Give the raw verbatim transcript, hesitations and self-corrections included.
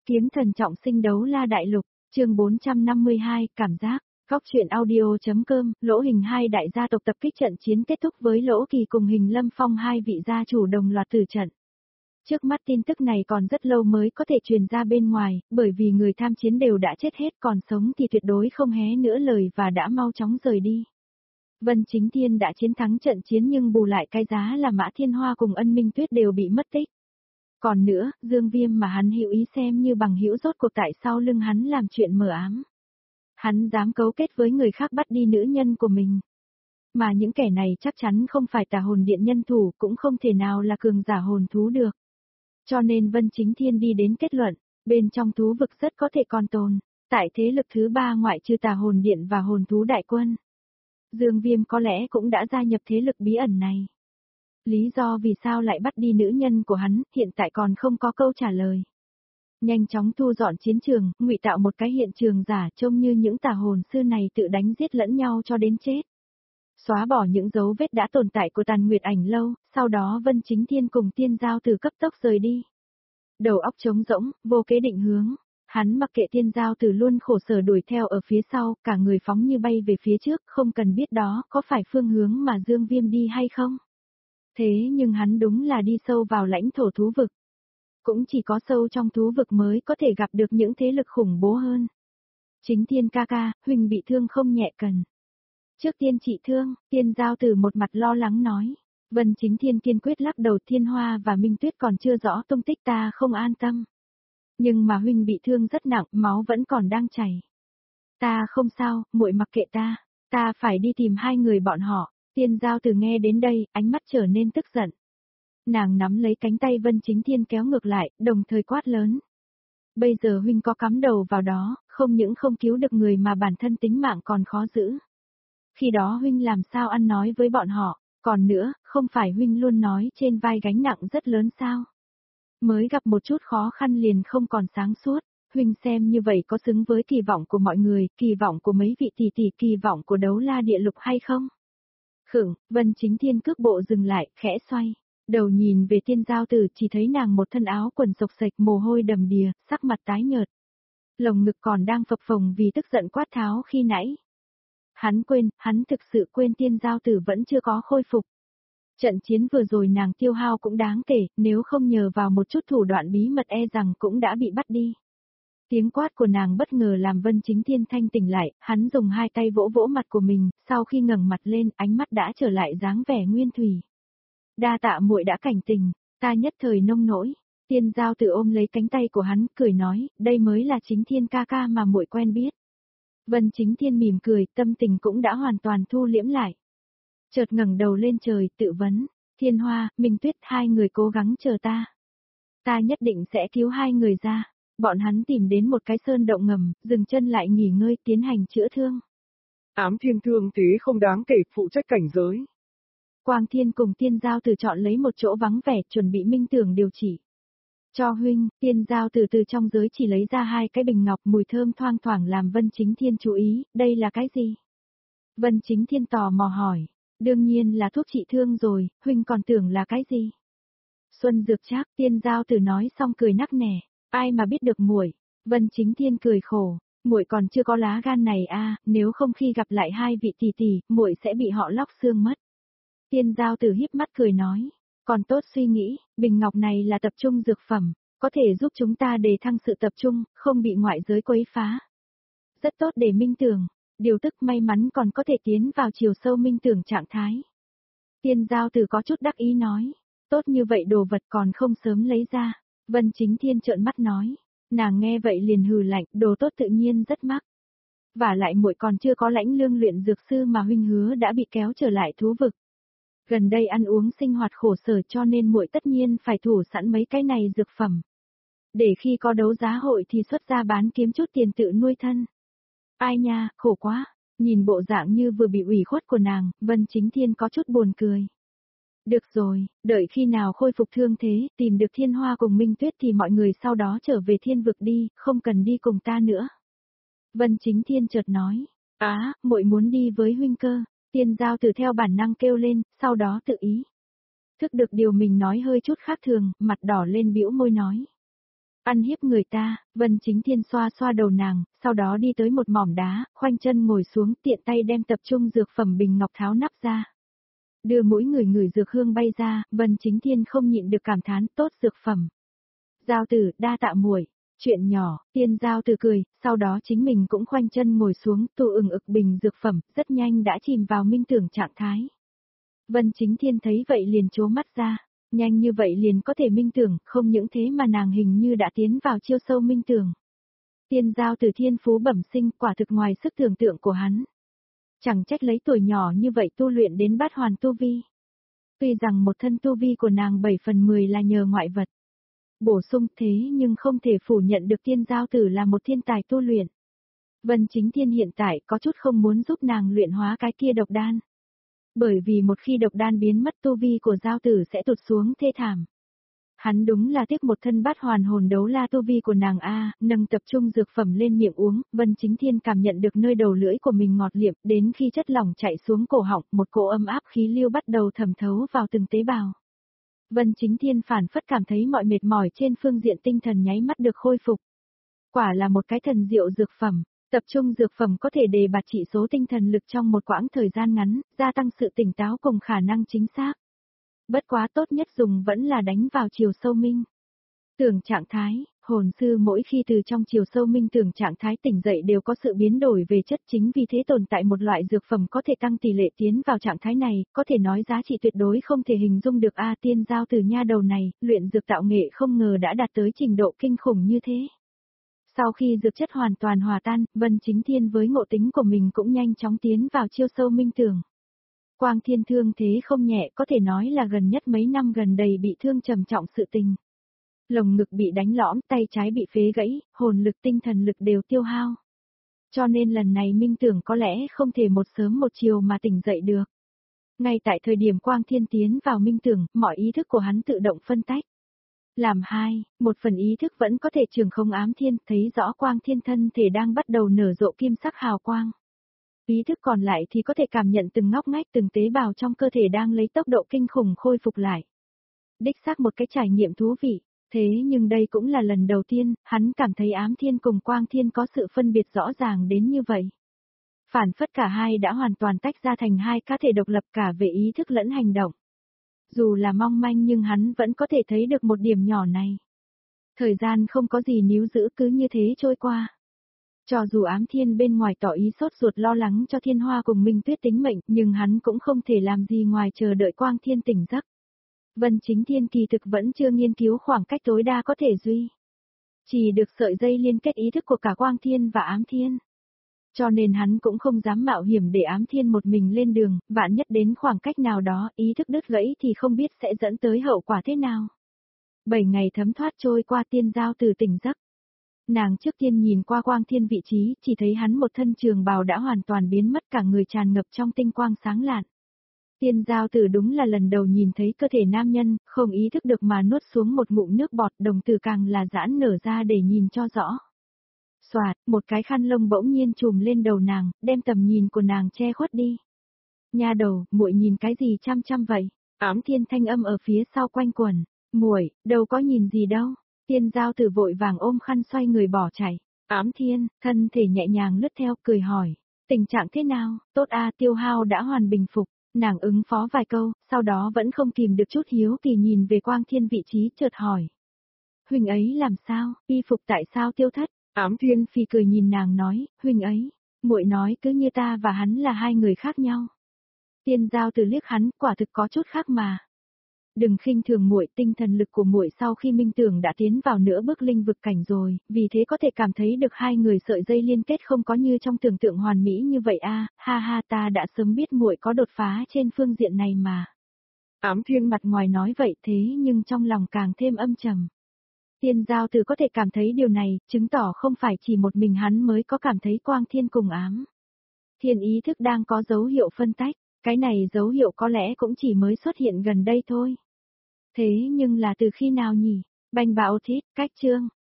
Kiếm thần trọng sinh đấu la đại lục, chương bốn trăm năm mươi hai, cảm giác, góc truyện audio.com, lỗ hình hai đại gia tộc tập kích trận chiến kết thúc với lỗ kỳ cùng hình lâm phong hai vị gia chủ đồng loạt tử trận. Trước mắt tin tức này còn rất lâu mới có thể truyền ra bên ngoài, bởi vì người tham chiến đều đã chết hết, còn sống thì tuyệt đối không hé nữa lời và đã mau chóng rời đi. Vân Chính Thiên đã chiến thắng trận chiến nhưng bù lại cái giá là Mã Thiên Hoa cùng Ân Minh Tuyết đều bị mất tích. Còn nữa, Dương Viêm mà hắn hữu ý xem như bằng hữu rốt cuộc tại sau lưng hắn làm chuyện mờ ám. Hắn dám cấu kết với người khác bắt đi nữ nhân của mình. Mà những kẻ này chắc chắn không phải tà hồn điện nhân thủ, cũng không thể nào là cường giả hồn thú được. Cho nên Vân Chính Thiên đi đến kết luận, bên trong thú vực rất có thể còn tồn, tại thế lực thứ ba ngoại trừ tà hồn điện và hồn thú đại quân. Dương Viêm có lẽ cũng đã gia nhập thế lực bí ẩn này. Lý do vì sao lại bắt đi nữ nhân của hắn, hiện tại còn không có câu trả lời. Nhanh chóng thu dọn chiến trường, ngụy tạo một cái hiện trường giả trông như những tà hồn sư này tự đánh giết lẫn nhau cho đến chết. Xóa bỏ những dấu vết đã tồn tại của Tàn Nguyệt Ảnh Lâu, sau đó Vân Chính Thiên cùng Tiên Giao Tử cấp tốc rời đi. Đầu óc trống rỗng, vô kế định hướng, hắn mặc kệ Tiên Giao Tử luôn khổ sở đuổi theo ở phía sau, cả người phóng như bay về phía trước, không cần biết đó có phải phương hướng mà Dương Viêm đi hay không. Thế nhưng hắn đúng là đi sâu vào lãnh thổ thú vực. Cũng chỉ có sâu trong thú vực mới có thể gặp được những thế lực khủng bố hơn. Chính Thiên ca ca, huynh bị thương không nhẹ cần. Trước tiên trị thương, Tiên Giao Tử một mặt lo lắng nói. Vân Chính Thiên kiên quyết lắc đầu, Thiên Hoa và Minh Tuyết còn chưa rõ tung tích, ta không an tâm. Nhưng mà huynh bị thương rất nặng, máu vẫn còn đang chảy. Ta không sao, muội mặc kệ ta, ta phải đi tìm hai người bọn họ. Tiên Giao Tử nghe đến đây, ánh mắt trở nên tức giận. Nàng nắm lấy cánh tay Vân Chính Thiên kéo ngược lại, đồng thời quát lớn. Bây giờ huynh có cắm đầu vào đó, không những không cứu được người mà bản thân tính mạng còn khó giữ. Khi đó huynh làm sao ăn nói với bọn họ, còn nữa, không phải huynh luôn nói trên vai gánh nặng rất lớn sao? Mới gặp một chút khó khăn liền không còn sáng suốt, huynh xem như vậy có xứng với kỳ vọng của mọi người, kỳ vọng của mấy vị tỷ tỷ, kỳ vọng của đấu la địa lục hay không? Khửng, Vân Chính Thiên cước bộ dừng lại, khẽ xoay, đầu nhìn về Tiên Giao Tử, chỉ thấy nàng một thân áo quần xộc xệch, mồ hôi đầm đìa, sắc mặt tái nhợt. Lồng ngực còn đang phập phồng vì tức giận quát tháo khi nãy. Hắn quên, hắn thực sự quên Tiên Giao Tử vẫn chưa có khôi phục. Trận chiến vừa rồi nàng tiêu hao cũng đáng kể, nếu không nhờ vào một chút thủ đoạn bí mật e rằng cũng đã bị bắt đi. Tiếng quát của nàng bất ngờ làm Vân Chính Thiên thanh tỉnh lại, hắn dùng hai tay vỗ vỗ mặt của mình, sau khi ngẩng mặt lên, ánh mắt đã trở lại dáng vẻ nguyên thủy. Đa tạ muội đã cảnh tình, ta nhất thời nông nỗi. Tiên Giao Tử ôm lấy cánh tay của hắn, cười nói, đây mới là Chính Thiên ca ca mà muội quen biết. Vân Chính Thiên mỉm cười, tâm tình cũng đã hoàn toàn thu liễm lại. Chợt ngẩng đầu lên trời, tự vấn, Thiên Hoa, Minh Tuyết, hai người cố gắng chờ ta. Ta nhất định sẽ cứu hai người ra. Bọn hắn tìm đến một cái sơn động ngầm, dừng chân lại nghỉ ngơi, tiến hành chữa thương. Ám Thiên thương thế không đáng kể, phụ trách cảnh giới. Quang Thiên cùng Tiên Giao Tử chọn lấy một chỗ vắng vẻ, chuẩn bị minh tưởng điều chỉ. Cho huynh, Tiên Giao Tử từ trong giới chỉ lấy ra hai cái bình ngọc, mùi thơm thoang thoảng làm Vân Chính Thiên chú ý, đây là cái gì? Vân Chính Thiên tò mò hỏi, đương nhiên là thuốc trị thương rồi, huynh còn tưởng là cái gì? Xuân dược trác, Tiên Giao Tử nói xong cười nắc nẻ, ai mà biết được muội. Vân Chính Thiên cười khổ, muội còn chưa có lá gan này a, nếu không khi gặp lại hai vị tỷ tỷ, muội sẽ bị họ lóc xương mất. Tiên Giao Tử híp mắt cười nói, còn tốt suy nghĩ, bình ngọc này là tập trung dược phẩm, có thể giúp chúng ta đề thăng sự tập trung, không bị ngoại giới quấy phá. Rất tốt để minh tưởng, điều tức may mắn còn có thể tiến vào chiều sâu minh tưởng trạng thái. Tiên Giao Tử có chút đắc ý nói, tốt như vậy đồ vật còn không sớm lấy ra. Vân Chính Thiên trợn mắt nói, nàng nghe vậy liền hừ lạnh, đồ tốt tự nhiên rất mắc. Và lại muội còn chưa có lãnh lương luyện dược sư mà huynh hứa đã bị kéo trở lại thú vực. Gần đây ăn uống sinh hoạt khổ sở cho nên muội tất nhiên phải thủ sẵn mấy cái này dược phẩm. Để khi có đấu giá hội thì xuất ra bán kiếm chút tiền tự nuôi thân. Ai nha, khổ quá, nhìn bộ dạng như vừa bị ủy khuất của nàng, Vân Chính Thiên có chút buồn cười. Được rồi, đợi khi nào khôi phục thương thế, tìm được Thiên Hoa cùng Minh Tuyết thì mọi người sau đó trở về thiên vực đi, không cần đi cùng ta nữa. Vân Chính Thiên chợt nói, á, muội muốn đi với huynh cơ. Tiên Giao Tử theo bản năng kêu lên, sau đó tự ý. Thức được điều mình nói hơi chút khác thường, mặt đỏ lên bĩu môi nói. Ăn hiếp người ta, Vân Chính Thiên xoa xoa đầu nàng, sau đó đi tới một mỏm đá, khoanh chân ngồi xuống tiện tay đem tập trung dược phẩm bình ngọc tháo nắp ra. Đưa mũi người người dược hương bay ra, Vân Chính Thiên không nhịn được cảm thán tốt dược phẩm. Giao tử, đa tạ muội. Chuyện nhỏ, Tiên Giao Tử cười, sau đó chính mình cũng khoanh chân ngồi xuống, tụ ừng ực bình dược phẩm, rất nhanh đã chìm vào minh tưởng trạng thái. Vân Chính Thiên thấy vậy liền trố mắt ra, nhanh như vậy liền có thể minh tưởng, không những thế mà nàng hình như đã tiến vào chiêu sâu minh tưởng. Tiên Giao Tử thiên phú bẩm sinh, quả thực ngoài sức tưởng tượng của hắn. Chẳng trách lấy tuổi nhỏ như vậy tu luyện đến bát hoàn tu vi. Tuy rằng một thân tu vi của nàng bảy phần mười là nhờ ngoại vật bổ sung thế nhưng không thể phủ nhận được Tiên Giao Tử là một thiên tài tu luyện. Vân Chính Thiên hiện tại có chút không muốn giúp nàng luyện hóa cái kia độc đan. Bởi vì một khi độc đan biến mất tu vi của Giao Tử sẽ tụt xuống thê thảm. Hắn đúng là tiếc một thân bát hoàn hồn đấu la tu vi của nàng A, nâng tập trung dược phẩm lên miệng uống, Vân Chính Thiên cảm nhận được nơi đầu lưỡi của mình ngọt liệm, đến khi chất lỏng chạy xuống cổ họng, một cỗ ấm áp khí lưu bắt đầu thẩm thấu vào từng tế bào. Vân Chính Thiên phản phất cảm thấy mọi mệt mỏi trên phương diện tinh thần nháy mắt được khôi phục. Quả là một cái thần diệu dược phẩm, tập trung dược phẩm có thể đề bạt chỉ số tinh thần lực trong một quãng thời gian ngắn, gia tăng sự tỉnh táo cùng khả năng chính xác. Bất quá tốt nhất dùng vẫn là đánh vào chiều sâu minh tưởng trạng thái, hồn sư mỗi khi từ trong chiều sâu minh tưởng trạng thái tỉnh dậy đều có sự biến đổi về chất, chính vì thế tồn tại một loại dược phẩm có thể tăng tỷ lệ tiến vào trạng thái này, có thể nói giá trị tuyệt đối không thể hình dung được. A Tiên Giao Tử nha đầu này, luyện dược tạo nghệ không ngờ đã đạt tới trình độ kinh khủng như thế. Sau khi dược chất hoàn toàn hòa tan, Vân Chính Thiên với ngộ tính của mình cũng nhanh chóng tiến vào chiêu sâu minh tưởng. Quang Thiên thương thế không nhẹ, có thể nói là gần nhất mấy năm gần đây bị thương trầm trọng sự tình. Lồng ngực bị đánh lõm, tay trái bị phế gãy, hồn lực tinh thần lực đều tiêu hao. Cho nên lần này minh tưởng có lẽ không thể một sớm một chiều mà tỉnh dậy được. Ngay tại thời điểm Quang Thiên tiến vào minh tưởng, mọi ý thức của hắn tự động phân tách. Làm hai, một phần ý thức vẫn có thể trường không ám thiên, thấy rõ Quang Thiên thân thể đang bắt đầu nở rộ kim sắc hào quang. Ý thức còn lại thì có thể cảm nhận từng ngóc ngách từng tế bào trong cơ thể đang lấy tốc độ kinh khủng khôi phục lại. Đích xác một cái trải nghiệm thú vị, thế nhưng đây cũng là lần đầu tiên, hắn cảm thấy ám thiên cùng Quang Thiên có sự phân biệt rõ ràng đến như vậy. Phản phất cả hai đã hoàn toàn tách ra thành hai cá thể độc lập cả về ý thức lẫn hành động. Dù là mong manh nhưng hắn vẫn có thể thấy được một điểm nhỏ này. Thời gian không có gì níu giữ cứ như thế trôi qua. Cho dù ám thiên bên ngoài tỏ ý sốt ruột lo lắng cho Thiên Hoa cùng Minh Tuyết tính mệnh, nhưng hắn cũng không thể làm gì ngoài chờ đợi Quang Thiên tỉnh giấc. Vân Chính Thiên kỳ thực vẫn chưa nghiên cứu khoảng cách tối đa có thể duy. Chỉ được sợi dây liên kết ý thức của cả Quang Thiên và ám thiên. Cho nên hắn cũng không dám mạo hiểm để ám thiên một mình lên đường, vạn nhất đến khoảng cách nào đó ý thức đứt gãy thì không biết sẽ dẫn tới hậu quả thế nào. Bảy ngày thấm thoát trôi qua Tiên Giao Tử tỉnh giấc. Nàng trước tiên nhìn qua Quang Thiên vị trí, chỉ thấy hắn một thân trường bào đã hoàn toàn biến mất, cả người tràn ngập trong tinh quang sáng lạn. Tiên Giao Tử đúng là lần đầu nhìn thấy cơ thể nam nhân, không ý thức được mà nuốt xuống một ngụm nước bọt, đồng tử càng là giãn nở ra để nhìn cho rõ. Xoạt, một cái khăn lông bỗng nhiên trùm lên đầu nàng, đem tầm nhìn của nàng che khuất đi. Nha đầu, muội nhìn cái gì chăm chăm vậy? Ám Thiên thanh âm ở phía sau quanh quẩn. Muội, đâu có nhìn gì đâu. Tiên Giao Tử vội vàng ôm khăn xoay người bỏ chạy. Ám Thiên, thân thể nhẹ nhàng lướt theo, cười hỏi. Tình trạng thế nào? Tốt a, tiêu hao đã hoàn bình phục. Nàng ứng phó vài câu, sau đó vẫn không kìm được chút hiếu kỳ nhìn về Quang Thiên vị trí, chợt hỏi. Huynh ấy làm sao? Y phục tại sao tiêu thất? Ám Thiên phì cười nhìn nàng nói, huynh ấy, muội nói cứ như ta và hắn là hai người khác nhau. Tiên Giao Tử liếc hắn, quả thực có chút khác mà. Đừng khinh thường muội, tinh thần lực của muội sau khi minh tưởng đã tiến vào nửa bước linh vực cảnh rồi, vì thế có thể cảm thấy được hai người sợi dây liên kết không có như trong tưởng tượng hoàn mỹ như vậy a, ha ha, ta đã sớm biết muội có đột phá trên phương diện này mà. Ám Thiên mặt ngoài nói vậy thế nhưng trong lòng càng thêm âm trầm. Tiên Giao Tử có thể cảm thấy điều này, chứng tỏ không phải chỉ một mình hắn mới có cảm thấy Quang Thiên cùng ám Thiên ý thức đang có dấu hiệu phân tách, cái này dấu hiệu có lẽ cũng chỉ mới xuất hiện gần đây thôi. Thế nhưng là từ khi nào nhỉ? Bành Bạo Thít, cách chương,